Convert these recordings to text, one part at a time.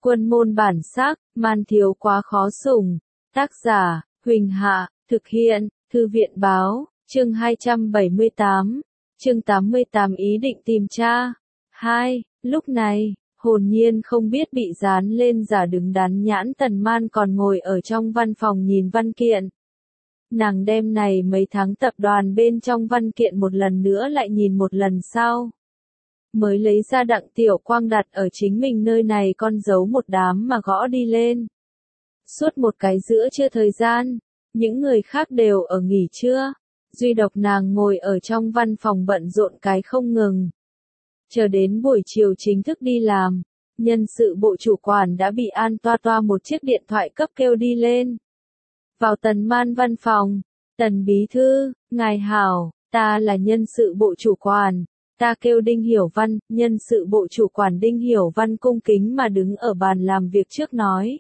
Quân môn bản sắc, man thiếu quá khó sủng. Tác giả, Huỳnh Hạ, thực hiện, Thư viện báo, chương 278, chương 88 ý định tìm cha. 2. Lúc này, hồn nhiên không biết bị dán lên giả đứng đắn nhãn Tần Man còn ngồi ở trong văn phòng nhìn văn kiện. Nàng đem này mấy tháng tập đoàn bên trong văn kiện một lần nữa lại nhìn một lần sau. Mới lấy ra Đặng Tiểu Quang đặt ở chính mình nơi này con dấu một đám mà gõ đi lên. Suốt một cái giữa trưa thời gian, những người khác đều ở nghỉ trưa, duy độc nàng ngồi ở trong văn phòng bận rộn cái không ngừng. Chờ đến buổi chiều chính thức đi làm, nhân sự bộ chủ quản đã bị An Toa Toa một chiếc điện thoại cấp kêu đi lên. Vào Tần Man văn phòng, Tần bí thư, ngài hảo, ta là nhân sự bộ chủ quản, ta kêu Đinh Hiểu Văn. Nhân sự bộ chủ quản Đinh Hiểu Văn cung kính mà đứng ở bàn làm việc trước nói.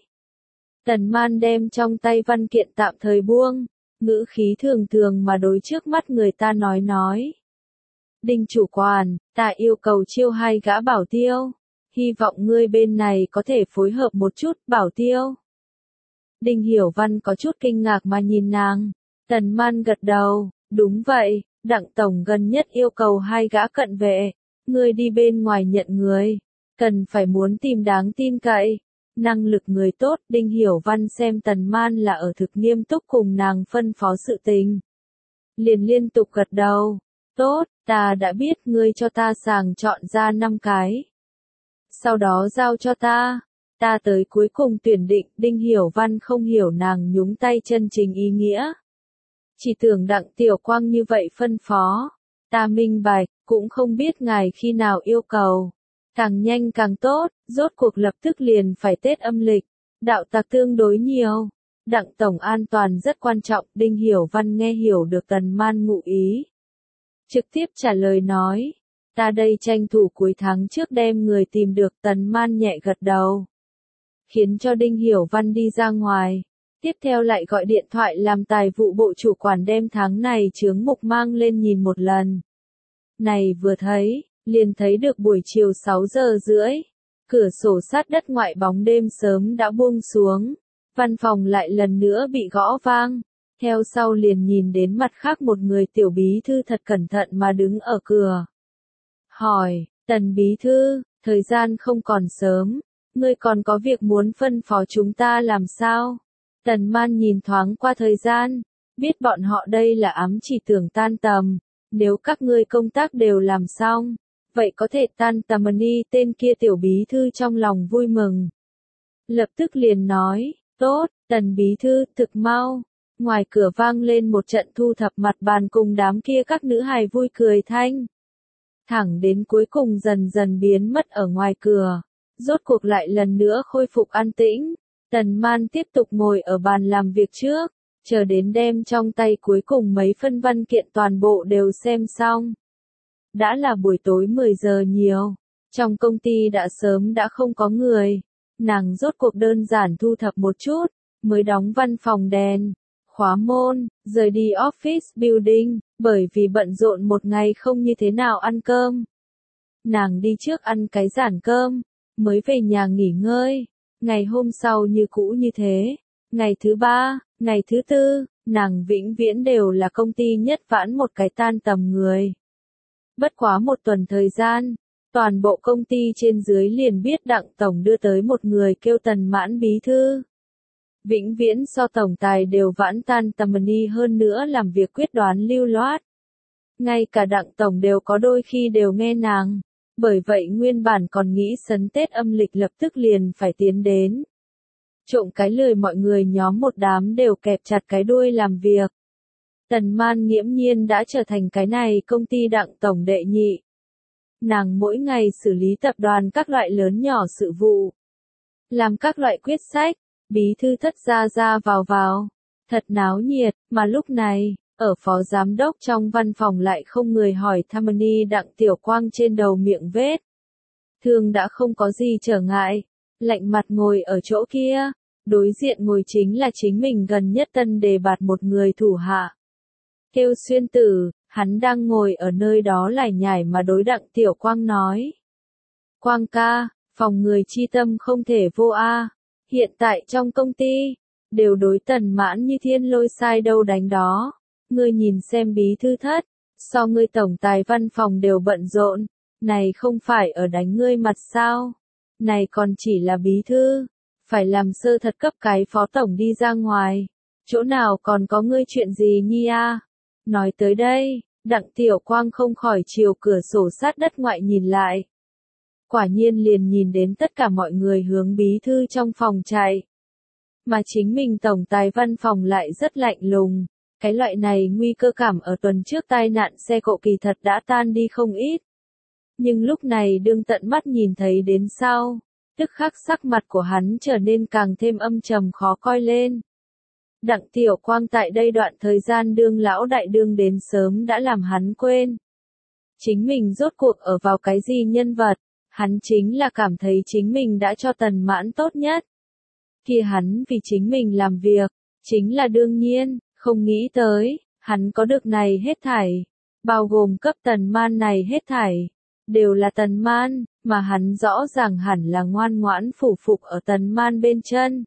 Tần Man đem trong tay văn kiện tạm thời buông, ngữ khí thường thường mà đối trước mắt người ta nói. Đinh chủ quản, ta yêu cầu chiêu 2 gã bảo tiêu, hy vọng ngươi bên này có thể phối hợp một chút. Bảo tiêu. Đinh Hiểu Văn có chút kinh ngạc mà nhìn nàng. Tần Man gật đầu, đúng vậy, Đặng tổng gần nhất yêu cầu 2 gã cận vệ, ngươi đi bên ngoài nhận người, cần phải muốn tìm đáng tin cậy, năng lực người tốt. Đinh Hiểu Văn xem Tần Man là ở thực nghiêm túc cùng nàng phân phó sự tình, liền liên tục gật đầu. Tốt, ta đã biết, ngươi cho ta sàng chọn ra 5 cái. Sau đó giao cho ta tới cuối cùng tuyển định. Đinh Hiểu Văn không hiểu nàng nhúng tay chân chính ý nghĩa. Chỉ tưởng Đặng Tiểu Quang như vậy phân phó. Ta minh bạch, cũng không biết ngài khi nào yêu cầu. Càng nhanh càng tốt, rốt cuộc lập tức liền phải Tết âm lịch. Đạo tặc tương đối nhiều. Đặng tổng an toàn rất quan trọng. Đinh Hiểu Văn nghe hiểu được Tần Man ngụ ý, trực tiếp trả lời nói. Ta đây tranh thủ cuối tháng trước đem người tìm được. Tần Man nhẹ gật đầu, khiến cho Đinh Hiểu Văn đi ra ngoài. Tiếp theo lại gọi điện thoại làm tài vụ bộ chủ quản đem tháng này chướng mục mang lên nhìn một lần. Này vừa thấy, liền thấy được buổi chiều 6 giờ rưỡi. Cửa sổ sát đất ngoại bóng đêm sớm đã buông xuống. Văn phòng lại lần nữa bị gõ vang. Theo sau liền nhìn đến mặt khác một người tiểu bí thư thật cẩn thận mà đứng ở cửa. Hỏi, Tần bí thư, thời gian không còn sớm, ngươi còn có việc muốn phân phó chúng ta làm sao? Tần Man nhìn thoáng qua thời gian, biết bọn họ đây là ám chỉ tưởng tan tầm, nếu các ngươi công tác đều làm xong, vậy có thể tan tầm đi. Tên kia tiểu bí thư trong lòng vui mừng, lập tức liền nói, tốt, Tần bí thư, thực mau. Ngoài cửa vang lên một trận thu thập mặt bàn cùng đám kia các nữ hài vui cười thanh. Thẳng đến cuối cùng dần dần biến mất ở ngoài cửa, rốt cuộc lại lần nữa khôi phục an tĩnh. Tần Man tiếp tục ngồi ở bàn làm việc trước, chờ đến đem trong tay cuối cùng mấy phân văn kiện toàn bộ đều xem xong. Đã là buổi tối 10 giờ nhiều, trong công ty đã sớm đã không có người. Nàng rốt cuộc đơn giản thu thập một chút, mới đóng văn phòng đèn, khóa môn, rời đi office building, bởi vì bận rộn một ngày không như thế nào ăn cơm. Nàng đi trước ăn cái giản cơm, mới về nhà nghỉ ngơi. Ngày hôm sau như cũ như thế. Ngày thứ 3, ngày thứ 4, nàng vĩnh viễn đều là công ty nhất vãn một cái tan tầm người. Bất quá một tuần thời gian, toàn bộ công ty trên dưới liền biết Đặng tổng đưa tới một người kêu Tần Mãn bí thư. Vĩnh viễn so tổng tài đều vãn tan tầm đi, hơn nữa làm việc quyết đoán lưu loát. Ngay cả Đặng tổng đều có đôi khi đều nghe nàng. Bởi vậy nguyên bản còn nghĩ sấn Tết âm lịch lập tức liền phải tiến đến. Trộm cái lười mọi người nhóm một đám đều kẹp chặt cái đuôi làm việc. Tần Man nghiễm nhiên đã trở thành cái này công ty Đặng tổng đệ nhị. Nàng mỗi ngày xử lý tập đoàn các loại lớn nhỏ sự vụ, làm các loại quyết sách, bí thư thất ra vào, thật náo nhiệt. Mà lúc này, ở phó giám đốc trong văn phòng lại không người hỏi thăm đi. Đặng Tiểu Quang trên đầu miệng vết thương đã không có gì trở ngại, lạnh mặt ngồi ở chỗ kia, đối diện ngồi chính là chính mình gần nhất tân đề bạt một người thủ hạ. Kêu Xuyên Tử, hắn đang ngồi ở nơi đó lải nhải mà đối Đặng Tiểu Quang nói. Quang ca, Phòng người chi tâm không thể vô a. Hiện tại trong công ty, đều đối Tần Mãn như thiên lôi sai đâu đánh đó. Ngươi nhìn xem bí thư thất, so ngươi tổng tài văn phòng đều bận rộn, này không phải ở đánh ngươi mặt sao? Này còn chỉ là bí thư, phải làm sơ thật cấp cái phó tổng đi ra ngoài. Chỗ nào còn có ngươi chuyện gì nhi a? Nói tới đây, Đặng Tiểu Quang không khỏi chiều cửa sổ sát đất ngoại nhìn lại. Quả nhiên liền nhìn đến tất cả mọi người hướng bí thư trong phòng chạy. Mà chính mình tổng tài văn phòng lại rất lạnh lùng. Cái loại này nguy cơ cảm ở tuần trước tai nạn xe cộ kỳ thật đã tan đi không ít. Nhưng lúc này đương tận mắt nhìn thấy đến sau, tức khắc sắc mặt của hắn trở nên càng thêm âm trầm khó coi lên. Đặng Tiểu Quang tại đây đoạn thời gian đương lão đại đương đến sớm đã làm hắn quên. Chính mình rốt cuộc ở vào cái gì nhân vật, hắn chính là cảm thấy chính mình đã cho Tần Mãn tốt nhất. Kia hắn vì chính mình làm việc, chính là đương nhiên, không nghĩ tới, hắn có được này hết thảy, bao gồm cấp Tần Man này hết thảy, đều là Tần Man, mà hắn rõ ràng hẳn là ngoan ngoãn phủ phục ở Tần Man bên chân.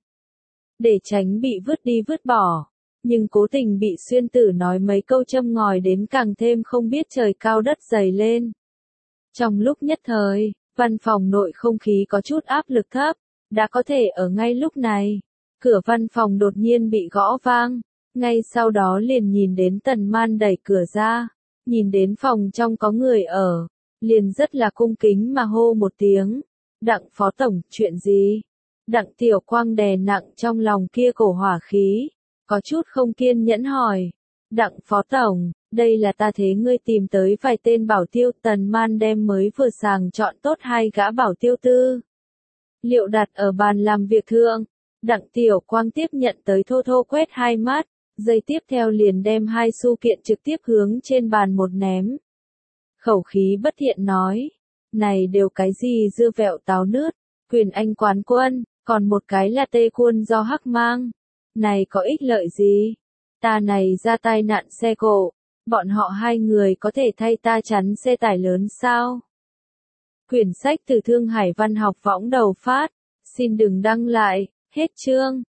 Để tránh bị vứt đi vứt bỏ, nhưng cố tình bị xuyên tử nói mấy câu châm ngòi đến càng thêm không biết trời cao đất dày lên. Trong lúc nhất thời, văn phòng nội không khí có chút áp lực thấp, đã có thể ở ngay lúc này, cửa văn phòng đột nhiên bị gõ vang, ngay sau đó liền nhìn đến Tần Man đẩy cửa ra, nhìn đến phòng trong có người ở, liền rất là cung kính mà hô một tiếng, Đặng phó tổng, chuyện gì? Đặng Tiểu Quang đè nặng trong lòng kia cổ hỏa khí, có chút không kiên nhẫn hỏi, Đặng phó tổng, đây là ta thế ngươi tìm tới vài tên bảo tiêu. Tần Man đem mới vừa sàng chọn tốt 2 gã bảo tiêu tư liệu đặt ở bàn làm việc thượng. Đặng Tiểu Quang tiếp nhận tới thô thô quét 2 mắt, giây tiếp theo liền đem 2 xu kiện trực tiếp hướng trên bàn một ném. Khẩu khí bất thiện nói, này đều cái gì dưa vẹo táo nướt, quyền Anh quán quân, còn một cái là tê quân do Hắc mang. Này có ích lợi gì? Ta này ra tai nạn xe cộ, bọn họ 2 người có thể thay ta chắn xe tải lớn sao? Quyển sách từ Thương Hải Văn học võng đầu phát, xin đừng đăng lại, hết chương.